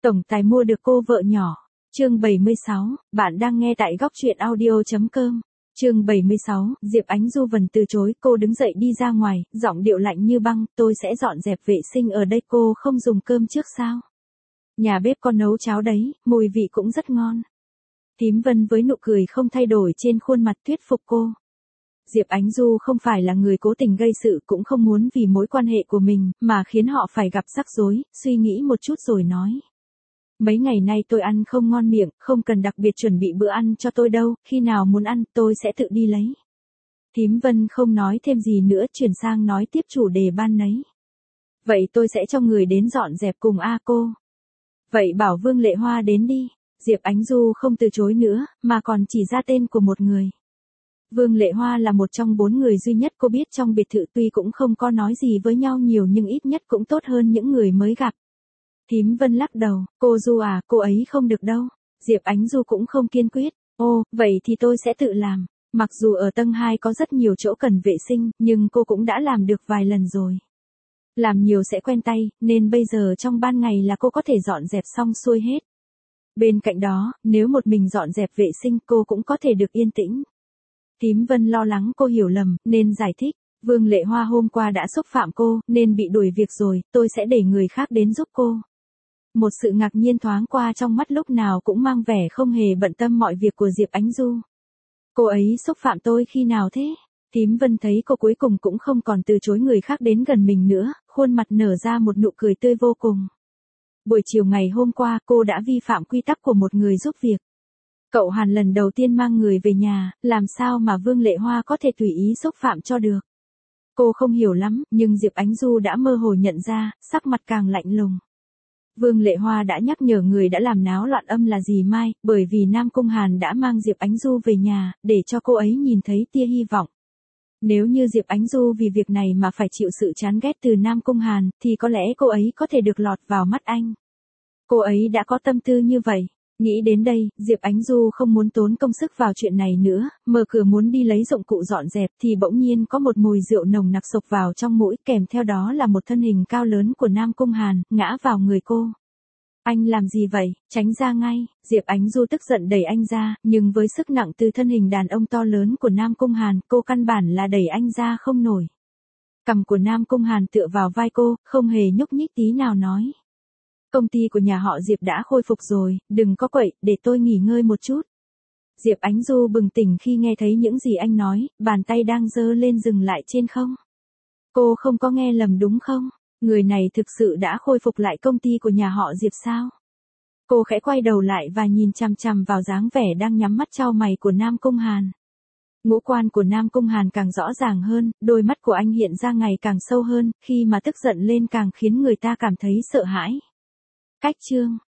Tổng tài mua được cô vợ nhỏ. Chương 76, bạn đang nghe tại góc truyện audio.com. Chương 76, Diệp Ánh Du vần từ chối, cô đứng dậy đi ra ngoài, giọng điệu lạnh như băng, tôi sẽ dọn dẹp vệ sinh ở đây, cô không dùng cơm trước sao? Nhà bếp con nấu cháo đấy, mùi vị cũng rất ngon. Thím Vân với nụ cười không thay đổi trên khuôn mặt thuyết phục cô. Diệp Ánh Du không phải là người cố tình gây sự, cũng không muốn vì mối quan hệ của mình mà khiến họ phải gặp rắc rối, suy nghĩ một chút rồi nói. Mấy ngày nay tôi ăn không ngon miệng, không cần đặc biệt chuẩn bị bữa ăn cho tôi đâu, khi nào muốn ăn tôi sẽ tự đi lấy. Thím Vân không nói thêm gì nữa, chuyển sang nói tiếp chủ đề ban nấy. Vậy tôi sẽ cho người đến dọn dẹp cùng cô. Vậy bảo Vương Lệ Hoa đến đi. Diệp Ánh Du không từ chối nữa, mà còn chỉ ra tên của một người. Vương Lệ Hoa là một trong 4 người duy nhất cô biết trong biệt thự, tuy cũng không có nói gì với nhau nhiều nhưng ít nhất cũng tốt hơn những người mới gặp. Thím Vân lắc đầu, cô Du à, cô ấy không được đâu. Diệp Ánh Du cũng không kiên quyết, vậy thì tôi sẽ tự làm. Mặc dù ở tầng 2 có rất nhiều chỗ cần vệ sinh, nhưng cô cũng đã làm được vài lần rồi. Làm nhiều sẽ quen tay, nên bây giờ trong ban ngày là cô có thể dọn dẹp xong xuôi hết. Bên cạnh đó, nếu một mình dọn dẹp vệ sinh cô cũng có thể được yên tĩnh. Thím Vân lo lắng cô hiểu lầm, nên giải thích. Vương Lệ Hoa hôm qua đã xúc phạm cô, nên bị đuổi việc rồi, tôi sẽ để người khác đến giúp cô. Một sự ngạc nhiên thoáng qua trong mắt, lúc nào cũng mang vẻ không hề bận tâm mọi việc của Diệp Ánh Du. Cô ấy xúc phạm tôi khi nào thế? Thím Vân thấy cô cuối cùng cũng không còn từ chối người khác đến gần mình nữa, khuôn mặt nở ra một nụ cười tươi vô cùng. Buổi chiều ngày hôm qua cô đã vi phạm quy tắc của một người giúp việc. Cậu Hàn lần đầu tiên mang người về nhà, làm sao mà Vương Lệ Hoa có thể tùy ý xúc phạm cho được. Cô không hiểu lắm, nhưng Diệp Ánh Du đã mơ hồ nhận ra, sắc mặt càng lạnh lùng. Vương Lệ Hoa đã nhắc nhở người đã làm náo loạn âm là dì Mai, bởi vì Nam Cung Hàn đã mang Diệp Ánh Du về nhà, để cho cô ấy nhìn thấy tia hy vọng. Nếu như Diệp Ánh Du vì việc này mà phải chịu sự chán ghét từ Nam Cung Hàn, thì có lẽ cô ấy có thể được lọt vào mắt anh. Cô ấy đã có tâm tư như vậy. Nghĩ đến đây, Diệp Ánh Du không muốn tốn công sức vào chuyện này nữa, mở cửa muốn đi lấy dụng cụ dọn dẹp thì bỗng nhiên có một mùi rượu nồng nặc xộc vào trong mũi, kèm theo đó là một thân hình cao lớn của Nam Cung Hàn, ngã vào người cô. Anh làm gì vậy, tránh ra ngay. Diệp Ánh Du tức giận đẩy anh ra, nhưng với sức nặng từ thân hình đàn ông to lớn của Nam Cung Hàn, cô căn bản là đẩy anh ra không nổi. Cằm của Nam Cung Hàn tựa vào vai cô, không hề nhúc nhích tí nào nói. Công ty của nhà họ Diệp đã khôi phục rồi, đừng có quậy, để tôi nghỉ ngơi một chút. Diệp Ánh Du bừng tỉnh khi nghe thấy những gì anh nói, bàn tay đang giơ lên dừng lại trên không. Cô không có nghe lầm đúng không? Người này thực sự đã khôi phục lại công ty của nhà họ Diệp sao? Cô khẽ quay đầu lại và nhìn chằm chằm vào dáng vẻ đang nhắm mắt chau mày của Nam Cung Hàn. Ngũ quan của Nam Cung Hàn càng rõ ràng hơn, đôi mắt của anh hiện ra ngày càng sâu hơn, khi mà tức giận lên càng khiến người ta cảm thấy sợ hãi. Cách chương